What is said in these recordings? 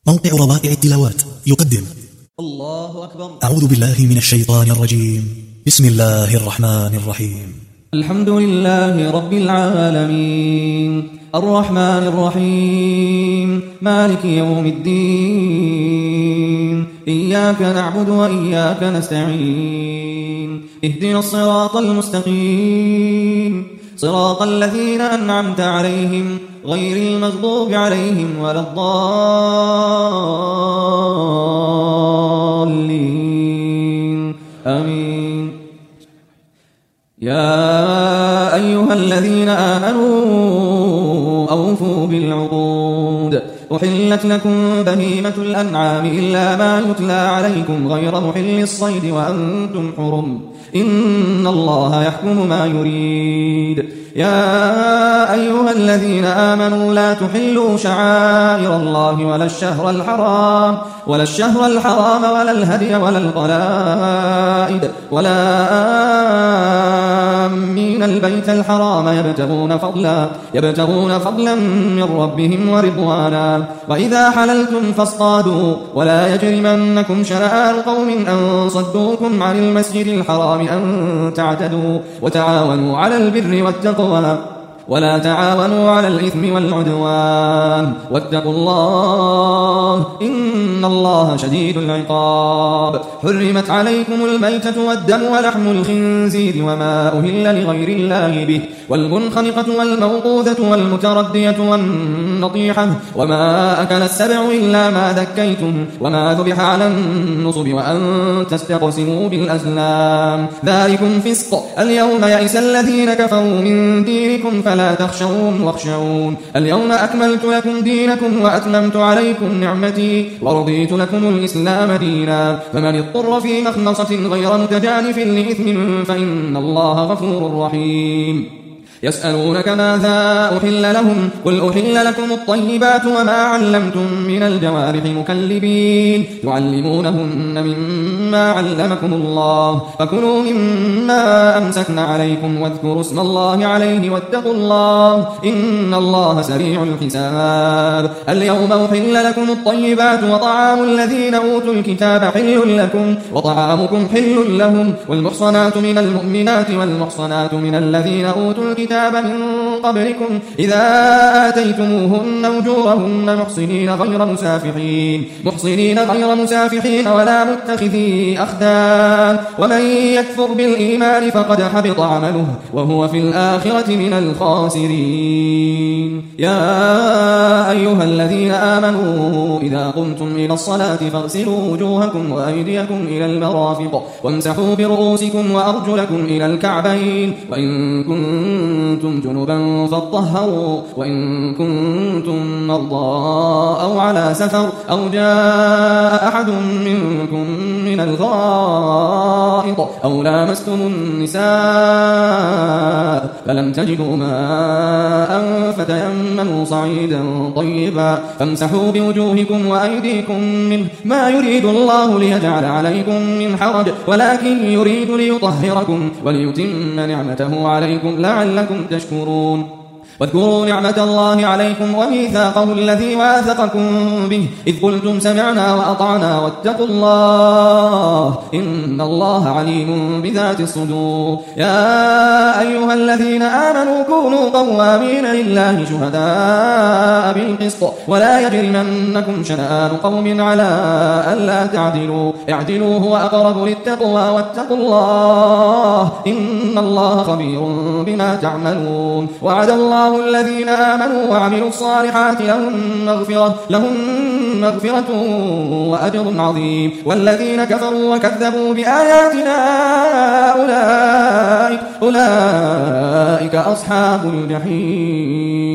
موقع ربائع التلاوات يقدم الله أكبر. أعوذ بالله من الشيطان الرجيم. بسم الله الرحمن الرحيم. الحمد لله رب العالمين الرحمن الرحيم مالك يوم الدين إياك نعبد وإياك نستعين اهدنا الصراط المستقيم صراط الذين أنعمت عليهم غير المغضوب عليهم ولا الضالين آمين. يا أيها الذين آمنوا أوفوا بالعقود أحلت لكم بهيمة الأنعام إلا ما يتلى عليكم غير محل الصيد وأنتم حرم إن الله يحكم ما يريد. يا أيها الذين آمنوا لا تحلوا شعائر الله ولا الشهر الحرام ولا الهدي ولا القلائد ولا آمين البيت الحرام يبتغون فضلا من ربهم ورضوانا وإذا حللتم فاصطادوا ولا يجرمنكم شنآن قوم أن صدوكم عن المسجد الحرام أن تعتدوا وتعاونوا على البر والتقوى ولا تعاونوا على الإثم والعدوان واتقوا الله إن الله شديد العقاب. حرمت عليكم الميتة والدم ولحم الخنزير وما أهل لغير الله به والمنخنقة والموقوذة والمتردية والنطيحة وما أكل السبع إلا ما ذكيتم وما ذبح على النصب وأن تستقسموا بالأزلام ذلكم فسق. اليوم يئس الذين كفروا من دينكم فلا تخشوهم واخشون. اليوم أكملت لكم دينكم وأتممت عليكم نعمتي ورضيت لكم الإسلام دينا فمن اضطر في مخنصة غير متجانف لإثم فإن الله غفور رحيم. يسألونك ماذا أحل لهم قل أحل لكم الطيبات وما علمتم من الجوارح مكلبين تعلمونهن مما علمكم الله فكلوا مما أمسكن عليكم واذكروا اسم الله عليه واتقوا الله إن الله سريع الحساب. اليوم أحل لكم الطيبات وطعام الذين أوتوا الكتاب حل لكم وطعامكم حل لهم والمحصنات من المؤمنات والمحصنات من الذين أوتوا الكتاب من قبلكم إذا آتيتموهن أجورهن محصنين غير مسافحين ولا متخذي أخدان ومن يكفر بالإيمان فقد حبط عمله وهو في الآخرة من الخاسرين. يا أيها الذين آمنوا إذا قمتم إلى الصلاة فاغسلوا وجوهكم وأيديكم إلى المرافق وامسحوا برؤوسكم وأرجلكم إلى الكعبين وإن كنتم جنبا فاطهروا وإن كنتم مرضى أو على سفر أو جاء أحد منكم من الغائط أو لامستم النساء فلم تجدوا ماء فتيمموا صعيدا طيبا فامسحوا بوجوهكم وأيديكم منه ما يريد الله ليجعل عليكم من حرج ولكن يريد ليطهركم وليتم نعمته عليكم لعلكم تشكرون. واذكروا نعمة الله عليكم وميثاقه الذي واثقكم به إذ قلتم سمعنا وأطعنا واتقوا الله إن الله عليم بذات الصدور. يا أيها الذين آمنوا كونوا قوامين لله شهداء بالقسط ولا يجرمنكم شنآن قوم على ألا تعدلوا اعدلوا هو أقرب للتقوى واتقوا الله إن الله خبير بما تعملون. وعد الله الذين آمنوا وعملوا الصالحات لهم مغفرة وأجر عظيم والذين كفروا وكذبوا بآياتنا أولئك أصحاب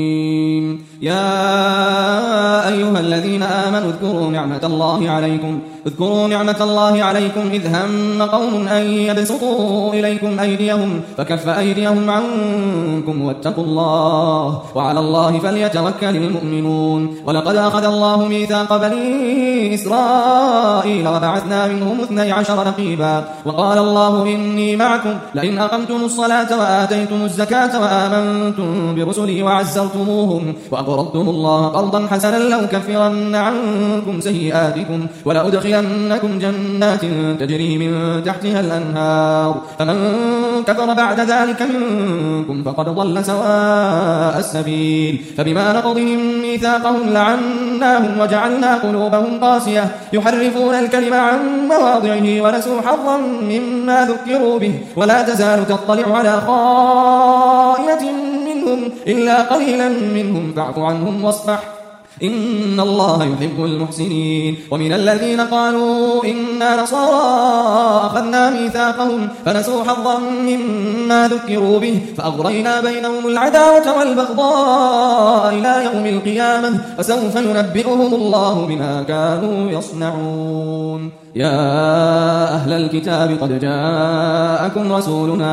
الجحيم. يا أيها الذين آمنوا اذكروا نعمة الله عليكم اذكروا نعمة الله عليكم إذ هم قوم أن يبسطوا إليكم أيديهم فكف أيديهم عنكم واتقوا الله وعلى الله فليتوكل المؤمنون. ولقد أخذ الله ميثاق بني إسرائيل وبعثنا منهم 12 رقيبا وقال الله إني معكم لئن أقمتم الصلاة وآتيتم الزكاة وآمنتم برسلي وعزرتموهم وأقرضتم الله قرضا حسنا لأكفرن عنكم سيئاتكم ولأدخلنكم جنات تجري من تحتها الأنهار فمن كفر بعد ذلك منكم فقد ضل سواء السبيل. فبما نقضهم ميثاقهم لعناهم وجعلنا قلوبهم قاسية يحرفون الكلم عن مواضعه ونسوا حظا مما ذكروا به ولا تزال تطلع على خائنة منهم إلا قليلا منهم فاعف عنهم واصفح إن الله يحب المحسنين. ومن الذين قالوا إنا نصارى أخذنا ميثاقهم فنسوا حظا مما ذكروا به فأغرينا بينهم العداوة والبغضاء إلى يوم القيامة وسوف ينبئهم الله بما كانوا يصنعون. يا أهل الكتاب قد جاءكم رسولنا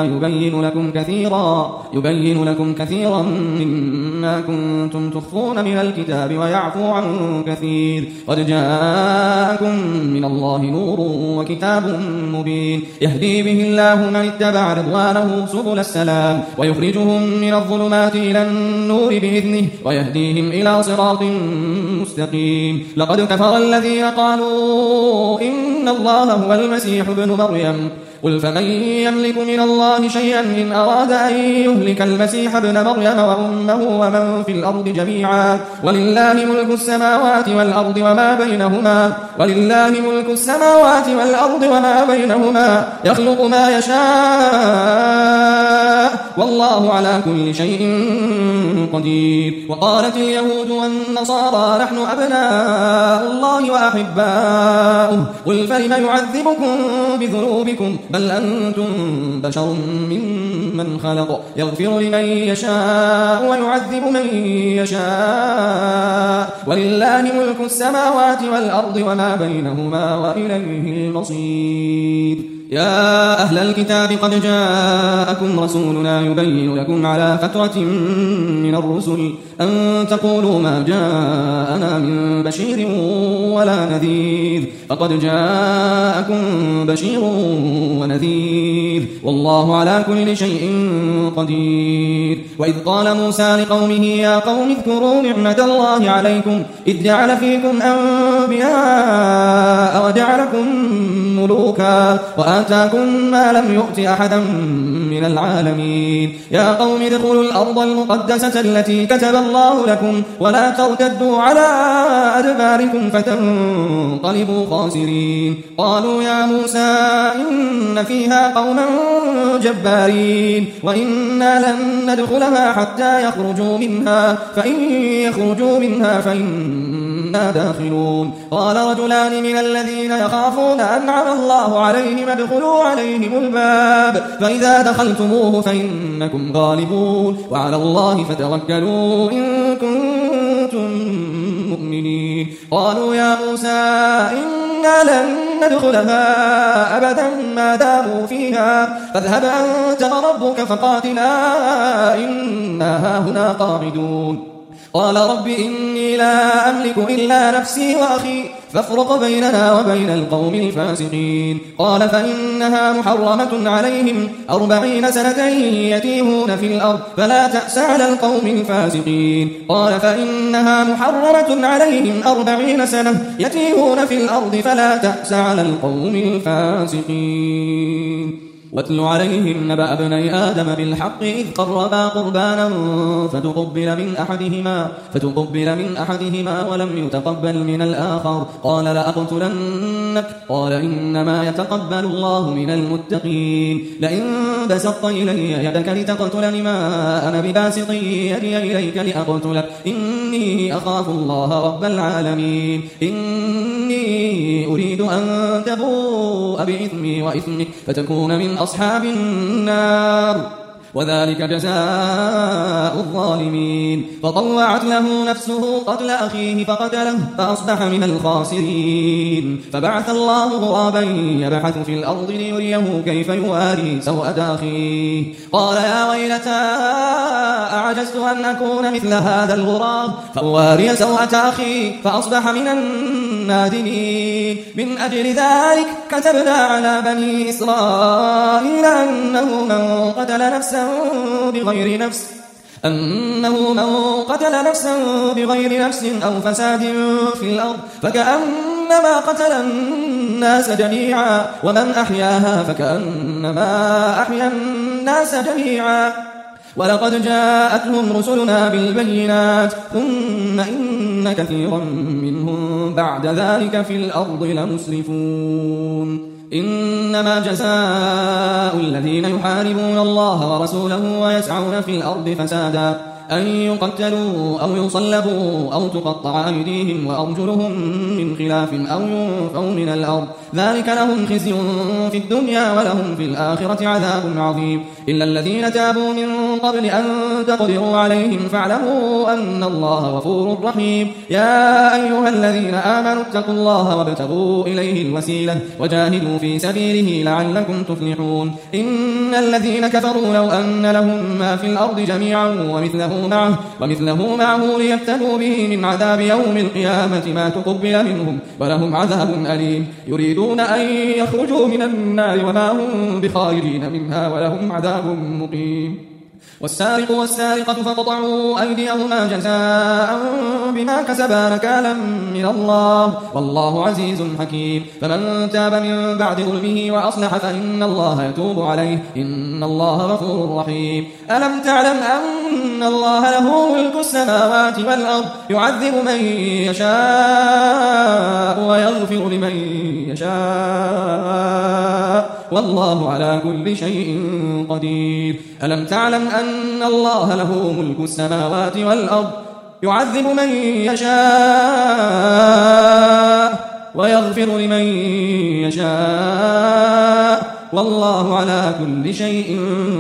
يبين لكم كثيرا مما كنتم تخفون من الكتاب ويعفو عن كثير قد جاءكم من الله نور وكتاب مبين يهدي به الله من اتبع رضوانه سبل السلام ويخرجهم من الظلمات إلى النور بإذنه ويهديهم إلى صراط مستقيم. لقد كفر الذين قالوا إن الله هو المسيح ابن مريم قل فمن يملك من الله شيئا إن أراد أن يهلك المسيح ابن مريم وأمه ومن في الأرض جميعا ولله ملك السماوات والأرض وما بينهما يخلق ما يشاء والله على كل شيء قدير. وقالت اليهود والنصارى نحن أبناء الله وأحباؤه قل فلم يعذبكم بذنوبكم بل أنتم بشر ممن خلق يغفر لمن يشاء ويعذب من يشاء ولله ملك السماوات والأرض وما بينهما وإليه المصير. يا أهل الكتاب قد جاءكم رسولنا يبين لكم على فترة من الرسل أن تقولوا ما جاءنا من بشير ولا نذير فقد جاءكم بشير ونذير والله على كل شيء قدير. وإذ قال موسى لقومه يا قوم اذكروا نعمة الله عليكم إذ جعل فيكم أنبياء وجعلكم ملوكا وآتاكم ما لم يؤت أحدا من العالمين. يا قوم ادخلوا الأرض المقدسة التي كتب الله لكم ولا ترتدوا على أدباركم فتنقلبوا خاسرين. قالوا يا موسى إن فيها قوما جبارين وإنا لن ندخلها حتى يخرجوا منها فإن يخرجوا منها فإنا داخلون. قال رجلان من الذين يخافون أنعم الله عليهم ادخلوا عليهم الباب فإذا دخلتموه فإنكم غالبون وعلى الله فتوكلوا إن كنتم مؤمنين. قالوا يا موسى إنا لن ندخلها أبدا ما داموا فيها فاذهب أنت وربك فقاتلا إنا هاهنا قاعدون. قال رب إني لا أملك إلا نفسي وأخي فافرق بيننا وبين القوم الفاسقين. قال فإنها محرمة عليهم 40 سنة يتيهون في الأرض فلا تأس على القوم الفاسقين. قال فإنها محرمة عليهم 40 سنة يتيهون في الأرض فلا تأس على القوم الفاسقين. واتل عليهم نبأ ابني آدم بالحق إذ قربا قربانا فتقبل من أحدهما ولم يتقبل من الآخر قال لأقتلنك قال إنما يتقبل الله من المتقين. لئن بسطت إلي يدك لتقتلني ما أنا بباسط يدي إليك لأقتلك إني أخاف الله رب العالمين. إني أريد أن تبوء بإثمي وإثمك فتكون من أصحاب النار وذلك جزاء الظالمين. فطوعت له نفسه قتل أخيه فقتله فأصبح من الخاسرين. فبعث الله غرابا يبحث في الأرض ليريه كيف يواري سوءة أخيه قال يا ويلتى أعجزت أن أكون مثل هذا الغراب فأواري سوءة أخي فأصبح من النادمين. من أجل ذلك كتبنا على بني إسرائيل أنه من قتل نفسا بغير نفس أو فساد في الأرض فكأنما قتل الناس جميعا ومن أحياها فكأنما أحيا الناس جميعا. ولقد جاءتهم رسلنا بالبينات ثم إن كثيرا منهم بعد ذلك في الأرض لمسرفون. إنما جزاء الذين يحاربون الله ورسوله ويسعون في الأرض فسادا أن يقتلوا أو يصلبوا أو تقطع أيديهم وأرجلهم من خلاف أو ينفوا من الأرض ذلك لهم خزي في الدنيا ولهم في الآخرة عذاب عظيم. إلا الذين تابوا من قبل أن تقدروا عليهم فاعلموا أن الله غفور رحيم. يا أيها الذين آمنوا اتقوا الله وابتغوا إليه الوسيلة وجاهدوا في سبيله لعلكم تفلحون. إن الذين كفروا لو أن لهم ما في الأرض جميعا ومثله معه ليفتدوا به من عذاب يوم القيامة ما تقبل منهم ولهم عذاب أليم. يريدون أن يخرجوا من النار وما هم بخارجين منها ولهم عذاب مقيم. والسارق والسارقة فاقطعوا أيديهما جزاء بما كسبا نكالا من الله والله عزيز حكيم. فمن تاب من بعد ظلمه وأصلح فإن الله يتوب عليه إن الله غفور رحيم. ألم تعلم أن الله له ملك السماوات والأرض يعذب من يشاء ويغفر لمن يشاء والله على كل شيء قدير. ألم تعلم أن الله له ملك السماوات والأرض يعذب من يشاء ويغفر لمن يشاء والله على كل شيء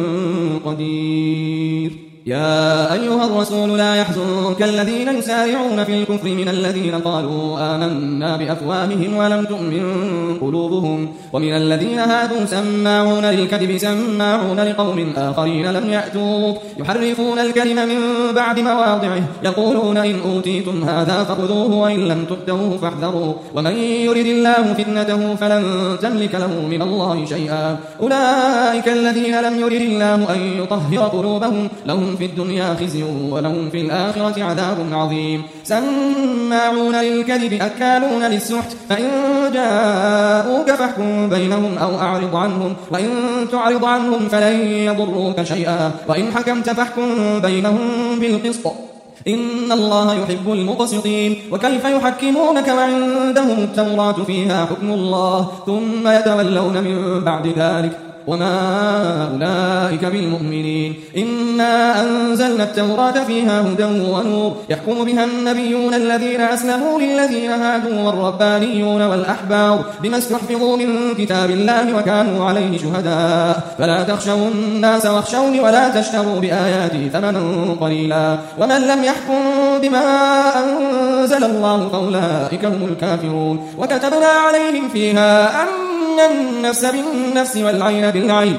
قدير. يا أيها الرسول لا يحزنك الذين يسارعون في الكفر من الذين قالوا آمنا بأفواههم ولم تؤمن قلوبهم ومن الذين هادوا سماعون للكذب سماعون لقوم آخرين لم يأتوك يحرفون الكلم من بعد مواضعه يقولون إن أوتيتم هذا فخذوه وإن لم تؤتوه فاحذروا ومن يرد الله فتنته فلن تملك له من الله شيئا. أولئك الذين لم يرد الله أن يطهر قلوبهم لهم في الدنيا خزي ولهم في الآخرة عذاب عظيم. سماعون للكذب أكالون للسحت فإن جاءوك فاحكم بينهم أو أعرض عنهم وإن تعرض عنهم فلن يضروك شيئا وإن حكمت فاحكم بينهم بالقسط إن الله يحب المقسطين. وكيف يحكمونك وعندهم التوراة فيها حكم الله ثم يتولون من بعد ذلك وما أولئك بالمؤمنين. إنا أنزلنا التوراة فيها هدى ونور يحكم بها النبيون الذين أسلموا للذين هادوا والربانيون والأحبار بما استحفظوا من كتاب الله وكانوا عليه شهداء فلا تخشوا الناس واخشوني ولا تشتروا بآياتي ثمنا قليلا ومن لم يحكم بما أنزل الله فأولئك هم الكافرون. وكتبنا عليهم فيها أن النفس بالنفس والعين بالعين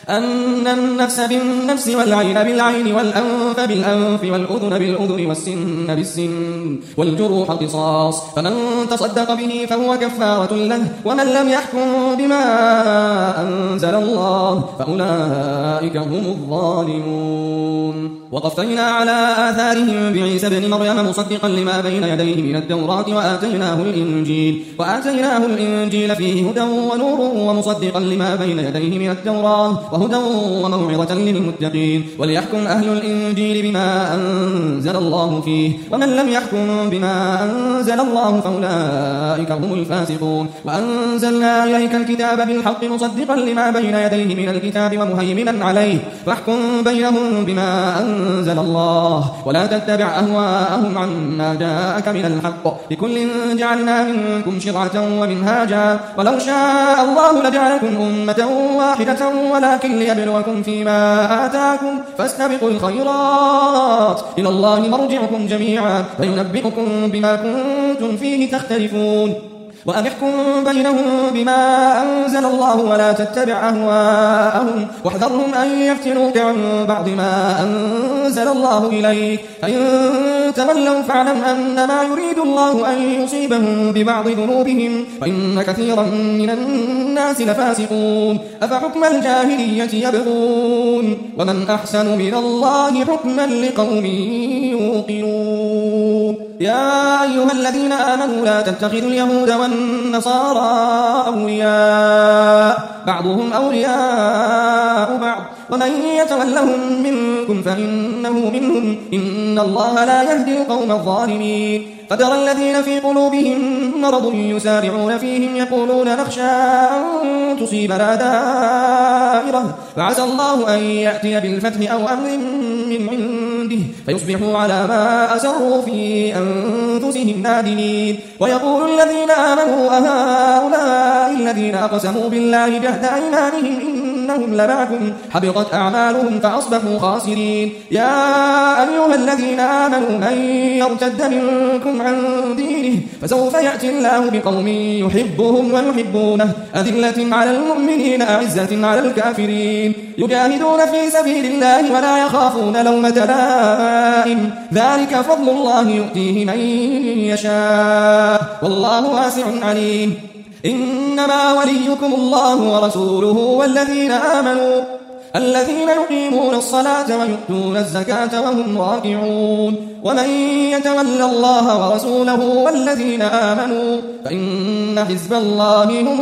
بالعين والأنف بالأنف والأذن بالأذن والسن بالسن والجروح قصاص فمن تصدق به فهو كفارة له ومن لم يحكم بما أنزل الله فأولئك هم الظالمون. وقفينا على آثارهم بعيسى بن مريم مصدقا لما بين يديه من التوراة وآتيناه الإنجيل فيه هدى ونور ومصدقا لما بين يديه من التوراة وهدى وموعظة للمتقين. وليحكم أهل الإنجيل بما أنزل الله فيه ومن لم يحكم بما أنزل الله فأولئك هم الفاسقون. وأنزلنا إليك الكتاب بالحق مصدقا لما بين يديه من الكتاب ومهيمنا عليه فاحكم بينهم بما أنزل أنزل الله ولا تتبع أهواءهم عما جاءك من الحق لكل جعلنا منكم شرعة ومنهاجا ولو شاء الله لجعلكم أمة واحدة ولكن ليبلوكم فيما آتاكم فاستبقوا الخيرات إلى الله مرجعكم جميعا فينبئكم بما كنتم فيه تختلفون وأنحكم بينهم بما أنزل الله ولا تتبع أهواءهم واحذرهم أن يفتنوك عن بعض ما أنزل الله إليك فإن تولوا فاعلم أنما يريد الله أن يصيبهم ببعض ذنوبهم وإن كثيرا من الناس لفاسقون أفحكم الجاهلية يبغون ومن أحسن من الله حكما لقوم يوقنون يا أيها الذين آمنوا لا تتخذوا اليهود والنصارى أولياء بعضهم أولياء بعض ومن يتولهم منكم فإنه منهم إن الله لا يهدي القوم الظالمين فترى الذين في قلوبهم مرض يسارعون فيهم يقولون نخشى أن تصيبنا دائرة فعسى الله أن يأتي بالفتح أو أمر من عنده فيصبحوا على ما أسروا في أنفسهم نادمين ويقول الذين آمنوا أهؤلاء الذين أقسموا بالله جهد أيمانهم إنهم لمعكم حبطت أعمالهم فأصبحوا خاسرين يا أيها الذين آمنوا من يرتد منكم عن دينه فسوف يأتي الله بقوم يحبهم ويحبونه أذلة على المؤمنين أعزة على الكافرين يجاهدون في سبيل الله ولا يخافون لومة لائم ذلك فضل الله يؤتيه من يشاء والله واسع عليم إنما وليكم الله ورسوله والذين آمنوا الذين يقيمون الصلاة ويؤتون الزكاة وهم راكعون ومن يتول الله ورسوله والذين آمنوا فإن حزب الله هم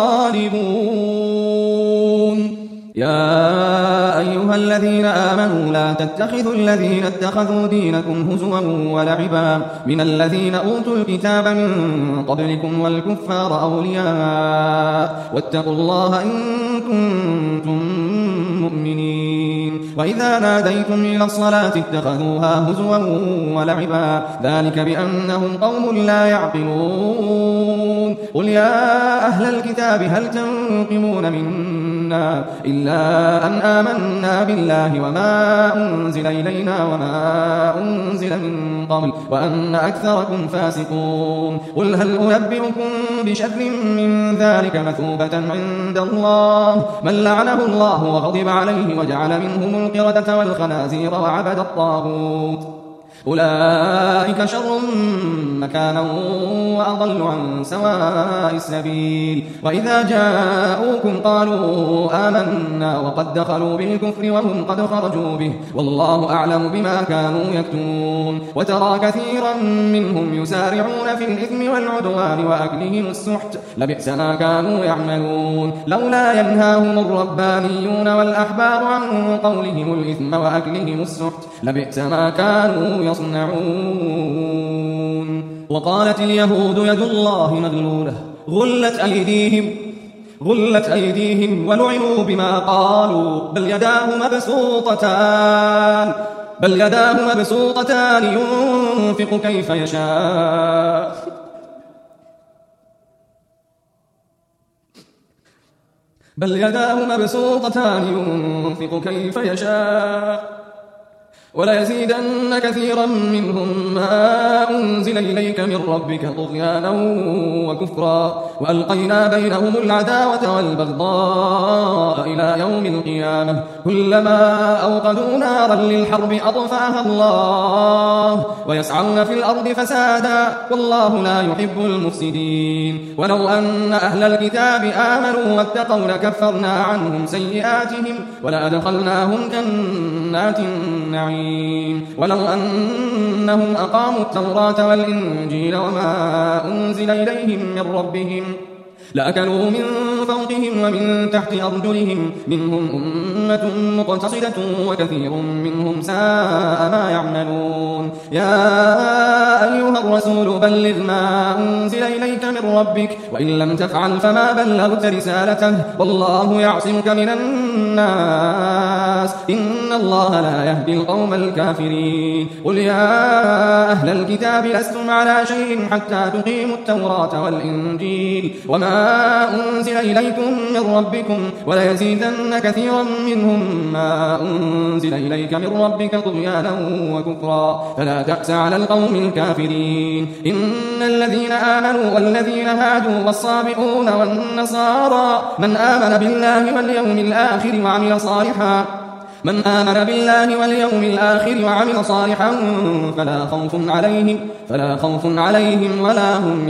الغالبون يا أيها الذين آمنوا لا تتخذوا الذين اتخذوا دينكم هزوا ولعبا من الذين أوتوا الكتاب من قبلكم والكفار أولياء واتقوا الله إن كنتم مؤمنين وإذا ناديتم إلى الصلاة اتخذوها هزوا ولعبا ذلك بأنهم قوم لا يعقلون قل يا أهل الكتاب هل تنقمون منا إلا أن آمنا بالله وما أنزل إلينا وما أنزل من قبل وأن أكثركم فاسقون قل هل أنبئكم بشر من ذلك مثوبة عند الله من لعنه الله وغضب عليه وجعل منهم القردة والخنازير وعبد الطاغوت أولئك شر مكانا وأضل عن سواء السبيل وإذا جاءوكم قالوا آمنا وقد دخلوا بالكفر وهم قد خرجوا به والله أعلم بما كانوا يكتمون وترى كثيرا منهم يسارعون في الإثم والعدوان وأكلهم السحت لبئس ما كانوا يعملون لولا ينهاهم الربانيون والأحبار عن قولهم الإثم وأكلهم السحت لبئس ما كانوا يصنعون وقالت اليهود يد الله مغلولة غلت أيديهم ولعنوا بما قالوا بل يداه مبسوطتان ينفق كيف يشاء وليزيدن كثيرا منهم ما أنزل إليك من ربك طغيانا وكفرا وألقينا بينهم العداوة والبغضاء إلى يوم القيامة كلما أوقدوا نارا للحرب أطفاها الله ويسعون في الأرض فسادا والله لا يحب المفسدين ولو أن أهل الكتاب آمنوا واتقوا لكفرنا عنهم سيئاتهم ولأدخلناهم جنات النعيم ولو أنهم أقاموا التوراة والإنجيل وما أنزل إليهم من ربهم لأكلوا من فوقهم ومن تحت أرجلهم منهم أمة مقتصدة وكثير منهم ساء ما يعملون يا أيها الرسول بلغ ما أنزل إليك من ربك وإن لم تفعل فما بلغت رسالته والله يعصمك من الناس إن الله لا يهدي القوم الكافرين قل يا أهل الكتاب لستم على شيء حتى تقيموا التوراة والإنجيل وما أنزل إليكم من ربكم وليزيدن كثيرا منهم ما أنزل إليك من ربك طغيانا وكفرا فلا تأس على القوم الكافرين إن الذين آمنوا والذين هادوا والصابئون والنصارى من آمن بالله واليوم الآخر وعمل صالحا فلا خوف عليهم ولا هم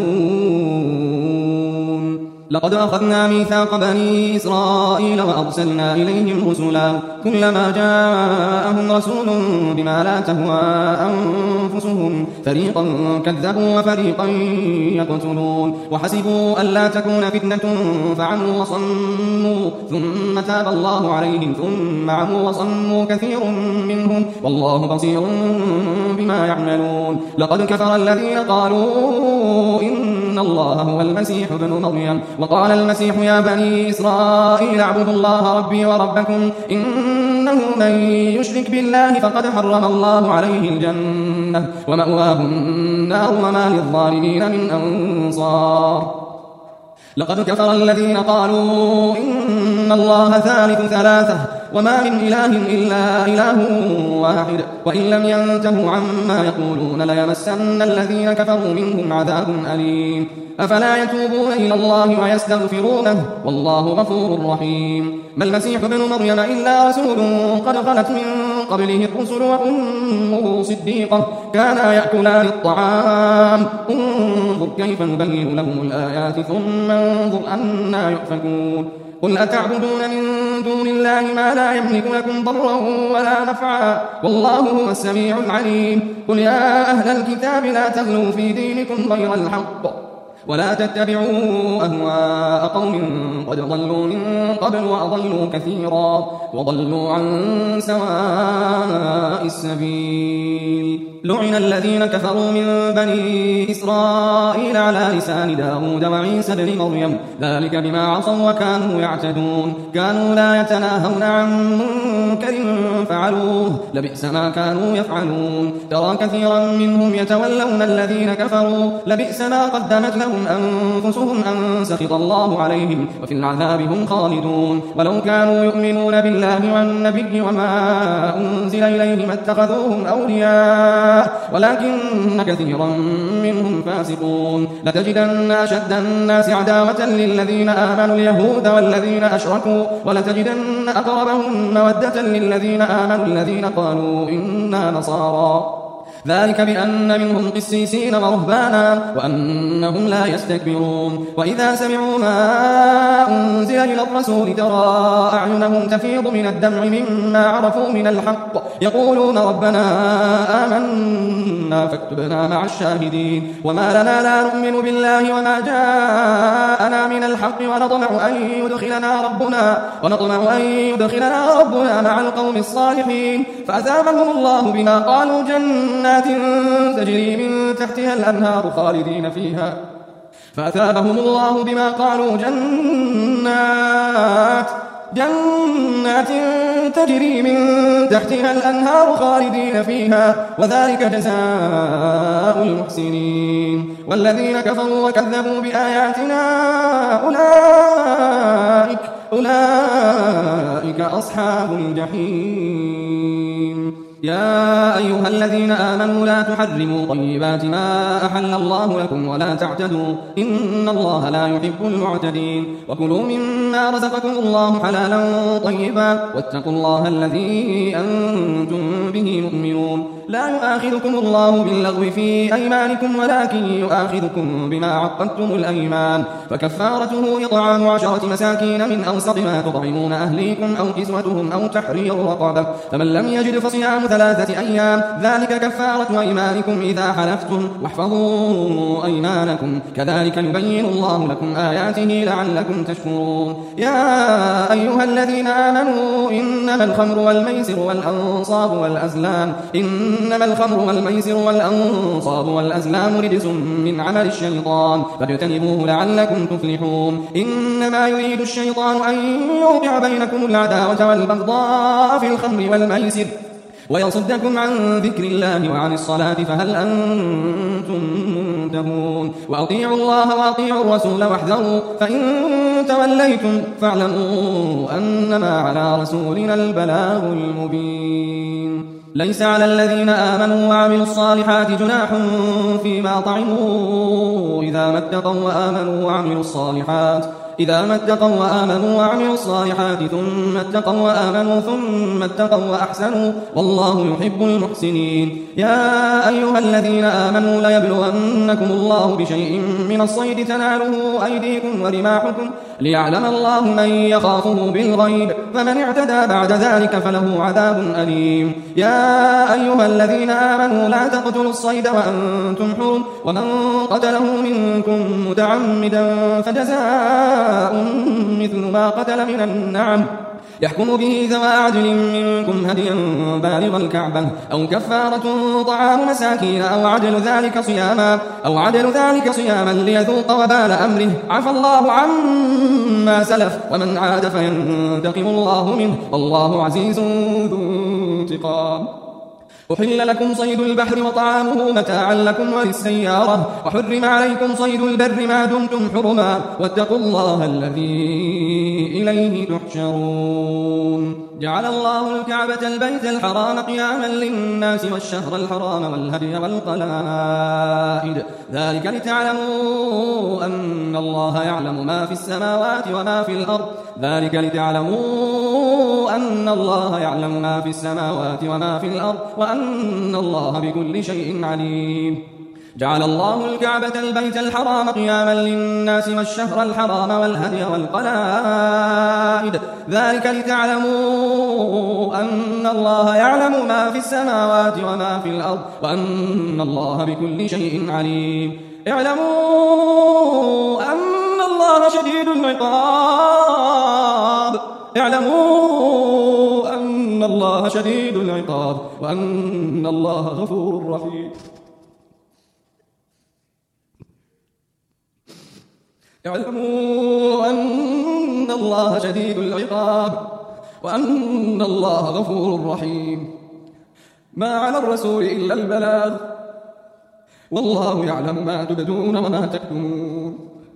يحزنون لقد أخذنا ميثاق بني إسرائيل وأرسلنا إليهم رسلا كلما جاءهم رسول بما لا تهوى أنفسهم فريقا كذبوا وفريقا يقتلون وحسبوا ألا تكون فتنة فعموا وصموا ثم تاب الله عليهم ثم عموا وصموا كثير منهم والله بصير بما يعملون لقد كفر الذين قالوا إن الله هو المسيح ابن مريم وقال المسيح يا بني إسرائيل اعبدوا الله ربي وربكم إنه من يشرك بالله فقد حرم الله عليه الجنة ومأواه النار وما للظالمين من أنصار لقد كفر الذين قالوا إن الله ثالث ثلاثة وما من إله إلا إله واحد وإن لم ينتهوا عما يقولون ليمسن الذين كفروا منهم عذاب أليم أفلا يتوبون إلى الله ويستغفرونه والله غفور رحيم ما المسيح ابن مريم إلا رسول قد خلت من قبله الرسل وأمه صديقة كانا يأكلان الطعام انظر كيف نبين لهم الآيات ثم انظر أنا يؤفكون قل أتعبدون من دون الله ما لا يملك لكم ضرا ولا نفعا والله هو السميع العليم قل يا أهل الكتاب لا تغلوا في دينكم غير الحق ولا تتبعوا أهواء قوم قد ضلوا من قبل وأضلوا كثيرا وضلوا عن سواء السبيل لعن الذين كفروا من بني إسرائيل على لسان داود وعيسى بن مريم ذلك بما عصوا وكانوا يعتدون كانوا لا يتناهون عن منكر فعلوه لبئس ما كانوا يفعلون ترى كثيرا منهم يتولون الذين كفروا لبئس ما قدمت لهم أنفسهم أن سخط الله عليهم وفي العذاب هم خالدون ولو كانوا يؤمنون بالله والنبي وما أنزل إليه ما اتخذوهم أولياء ولكن كثيرا منهم فاسقون لتجدن أشد الناس عداوة للذين آمنوا اليهود والذين أشركوا ولتجدن أقربهم مودة للذين آمنوا الذين قالوا إنا نصارى ذلك بأن منهم قسيسين ورهبانا وأنهم لا يستكبرون وإذا سمعوا ما أنزل إلى الرسول ترى أعينهم تفيض من الدمع مما عرفوا من الحق يقولون ربنا آمنا فاكتبنا مع الشاهدين وما لنا لا نؤمن بالله وما جاءنا من الحق ونطمع أن يدخلنا ربنا مع القوم الصالحين فأثابهم الله بما قالوا جنات تجري من تحتها الأنهار خالدين فيها فأثابهم الله بما قالوا جنات تجري من تحتها الأنهار خالدين فيها وذلك جزاء المحسنين والذين كفروا وكذبوا بآياتنا أولئك أصحاب الجحيم يا أيها الذين آمنوا لا تحرموا طيبات ما أحل الله لكم ولا تعتدوا إن الله لا يحب المعتدين وكلوا مما رزقكم الله حلالا طيبا واتقوا الله الذي أنتم به مؤمنون لا يؤاخذكم الله باللغو في أيمانكم ولكن يؤاخذكم بما عقدتم الأيمان فكفارته إطعام 10 مساكين من أوسط ما تطعمون أهليكم أو كسوتهم أو تحرير رقبة فمن لم يجد فصيام 3 أيام ذلك كفارة أيمانكم إذا حلفتم واحفظوا أيمانكم كذلك يبين الله لكم آياته لعلكم تشكرون. يا أيها الذين آمنوا إنما الخمر والميسر والأزلام رجس من عمل الشيطان فاجتنبوه لعلكم تفلحون. إنما يريد الشيطان أن يوقع بينكم العداوة والبغضاء في الخمر والميسر ويصدكم عن ذكر الله وعن الصلاة فهل أنتم منتهون. وأطيعوا الله وأطيعوا الرسول واحذروا فإن توليتم فاعلموا أنما على رسولنا البلاغ المبين. ليس على الذين آمنوا وعملوا الصالحات جناح فيما طعموا إذا ما اتقوا وآمنوا وعملوا الصالحات ثم اتقوا وآمنوا ثم اتقوا وأحسنوا والله يحب المحسنين. يا أيها الذين آمنوا ليبلونكم الله بشيء من الصيد تناله أيديكم ورماحكم ليعلم الله من يخافه بالغيب فمن اعتدى بعد ذلك فله عذاب أليم. يا أيها الذين آمنوا لا تقتلوا الصيد وأنتم حرم ومن قتله منكم متعمدا فجزاء مثل ما قتل من النعم يحكم به ذوى عدل منكم هديا بالغ الكعبة أو كفارة طعام مساكين أو عدل ذلك صياما ليذوق وبال أمره عفى الله عما سلف ومن عاد فينتقم الله منه والله عزيز ذو انتقام. أحل لكم صيد البحر وطعامه متاعا لكم وللسيارة وحرم عليكم صيد البر ما دمتم حرما واتقوا الله الذي إليه تحشرون. جعل الله الكعبة البيت الحرام قياما للناس والشهر الحرام والهدي والقلائد ذلك لتعلموا أن الله يعلم ما في السماوات وما في الأرض وأن الله بكل شيء عليم. جعل الله الكعبة البيت الحرام قياما للناس والشهر الحرام والهدي والقلائد ذلك لتعلموا أن الله يعلم ما في السماوات وما في الأرض وأن الله بكل شيء عليم. اعلموا أن الله شديد العقاب وأن الله غفور رحيم. اعلموا أن الله شديد العقاب وأن الله غفور رحيم. ما على الرسول إلا البلاغ والله يعلم ما تبدون وما تكتمون.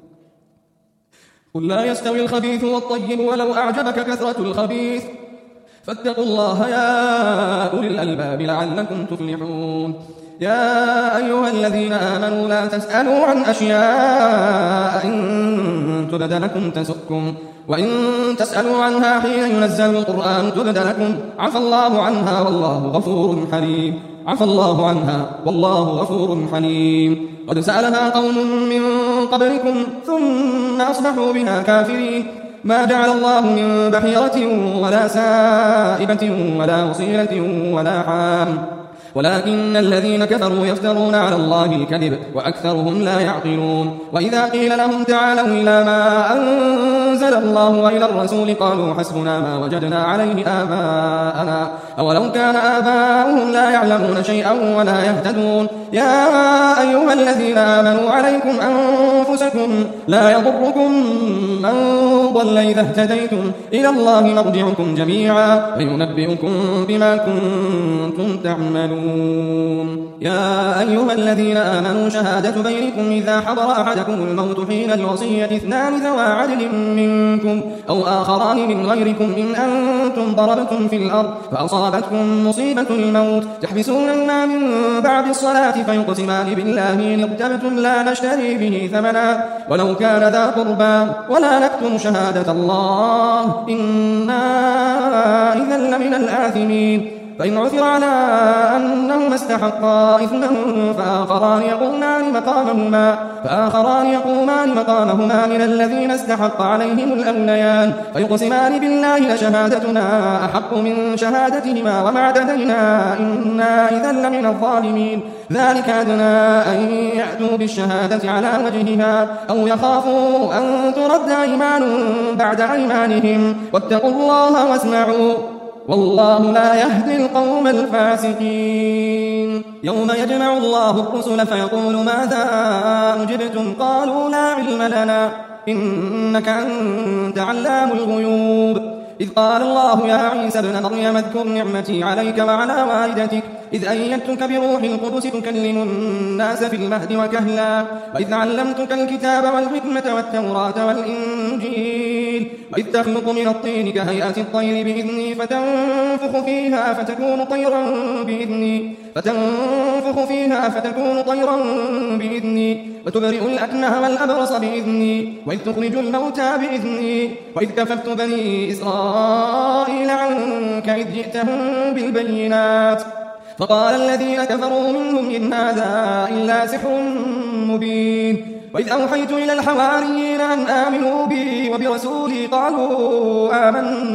قل لا يستوي الخبيث والطيب ولو أعجبك كثرة الخبيث فاتقوا الله يا أولي الألباب لعلكم تفلحون. يا أيها الذين آمنوا لا تسألوا عن أشياء إن تبد لكم تسؤكم وإن تسألوا عنها حين ينزل القرآن تبد لكم عفى الله عنها والله غفور حليم. قد سألها قوم من قبلكم ثم أصبحوا بها كافرين. ما جعل الله من بحيرة ولا سائبة ولا وصيلة ولا حام ولكن الذين كفروا يفترون على الله الكذب وأكثرهم لا يعقلون. وإذا قيل لهم تعالوا إلى ما أنزل الله وإلى الرسول قالوا حسبنا ما وجدنا عليه آباءنا أولو كان آباؤهم لا يعلمون شيئا ولا يهتدون. يا أيها الذين آمنوا عليكم أنفسكم لا يضركم من ضل إذا اهتديتم إلى الله مرجعكم جميعا وينبئكم بما كنتم تعملون. يا أيها الذين آمنوا شهادة بينكم إذا حضر أحدكم الموت حين الوصية 2 ذوى عدل منكم أو آخران من غيركم إن أنتم ضربتم في الأرض فأصابتكم مصيبة الموت تحبسونهما من بعد الصلاة فيقسمان بالله إن ارتبتم لا نشتري به ثمنا ولو كان ذا قربى ولا نكتم شهادة الله إنا إذا لمن الآثمين. فإن عثر على أنهما استحقا إثما فآخران يقومان مقامهما من الذين استحق عليهم الأوليان فيقسمان بالله لشهادتنا أحق من شهادتهما وما اعتدينا إنا إذا لمن الظالمين ذلك أدنى أن يأتوا بالشهادة على وجهها أو يخافوا أن ترد أيمان بعد أيمانهم واتقوا الله واسمعوا والله لا يهدي القوم الفاسقين يوم يجمع الله الرسل فيقول ماذا أجبتم قالوا لا علم لنا إنك أنت علام الغيوب إذ قال الله يا عيسى ابن مريم اذكر نعمتي عليك وعلى والدتك إذ أيدتك بروح القدس تكلم الناس في المهد وكهلا وإذ علمتك الكتاب والحكمة والتوراة والإنجيل وإذ تخلق من الطين كهيئة الطير بإذني فتنفخ فيها فتكون طيرا بإذني وتبرئ الأكمه والأبرص بإذني وإذ تخرج الموتى بإذني وإذ كففت بني إسرائيل عنك إذ جئتهم بالبينات فقال الذين كفروا منهم إن هذا إلا سحر مبين وإذ أوحيت إلى الحواريين أن آمنوا بي وبرسولي قالوا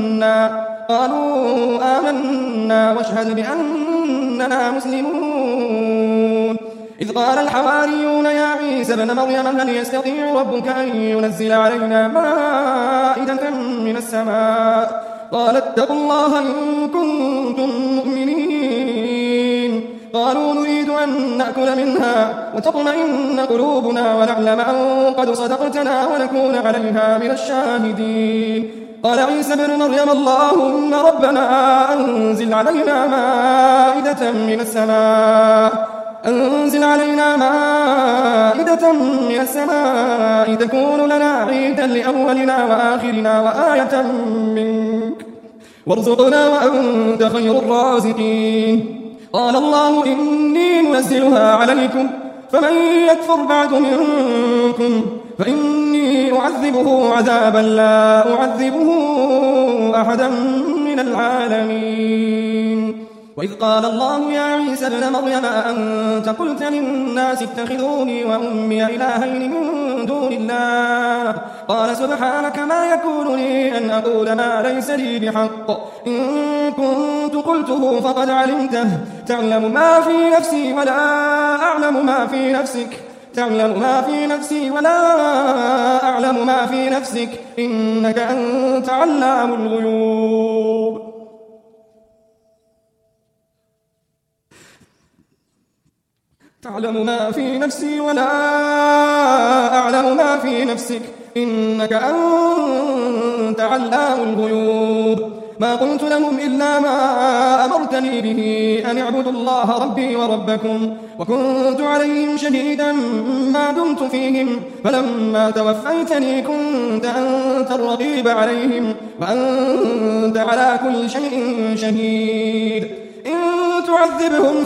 آمنا واشهد بأننا مسلمون إذ قال الحواريون يا عيسى ابن مريم هل يستطيع ربك أن ينزل علينا مائدة من السماء قال اتقوا الله إن كنتم مؤمنين قالوا نريد أن نأكل منها وتطمئن قلوبنا ونعلم أن قد صدقتنا ونكون عليها من الشاهدين قال عيسى ابن مريم اللهم ربنا أنزل علينا مائدة من السماء تكون لنا عيدا لأولنا وآخرنا وآية منك وارزقنا وأنت خير الرازقين قال الله إني منزلها عليكم فمن يكفر بعد منكم فإني أعذبه عذابا لا أعذبه أحدا من العالمين وإذ قال الله يا عيسى ابن مريم أأنت قلت للناس اتخذوني وأمي إلهين من دون الله قال سبحانك ما يكون لي أن أقول ما ليس لي بحق إن كنت قلته فقد علمته تعلم ما في نفسي ولا أعلم ما في نفسك تعلم ما في نفسي ولا أعلم ما في نفسك إنك أنت علام الغيوب تعلم ما في نفسي ولا أعلم ما في نفسك إنك أنت علام الغيوب ما قلت لهم إلا ما أمرتني به أن اعبدوا الله ربي وربكم وكنت عليهم شهيدا ما دمت فيهم فلما توفيتني كنت أنت الرقيب عليهم وأنت على كل شيء شهيد إن تعذبهم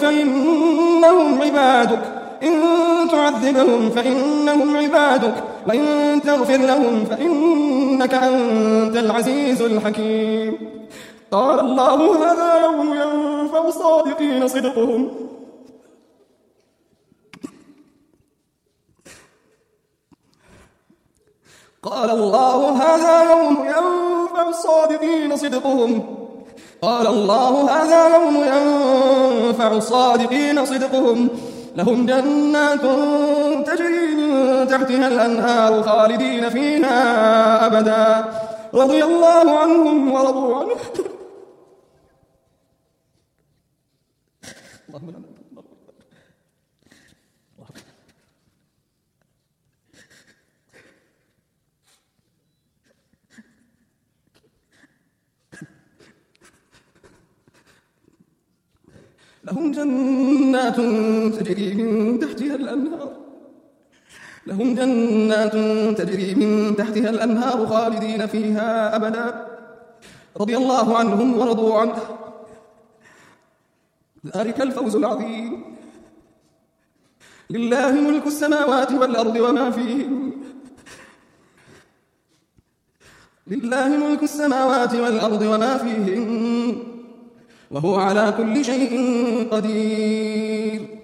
فإنهم عبادك وإن تغفر لهم فإنك أنت العزيز الحكيم قال الله هذا يوم ينفع الصادقين صدقهم قال الله هذا يوم ينفع الصادقين صدقهم لهم جنات تجري من تحتها الأنهار خالدين فيها أبدا رضي الله عنهم ورضوا عنه لهم جنات تجري من تحتها الأنهار خالدين فيها أبدا رضي الله عنهم ورضوا عنه ذلك الفوز العظيم لله ملك السماوات والأرض وما فيهن وهو على كل شيء قدير.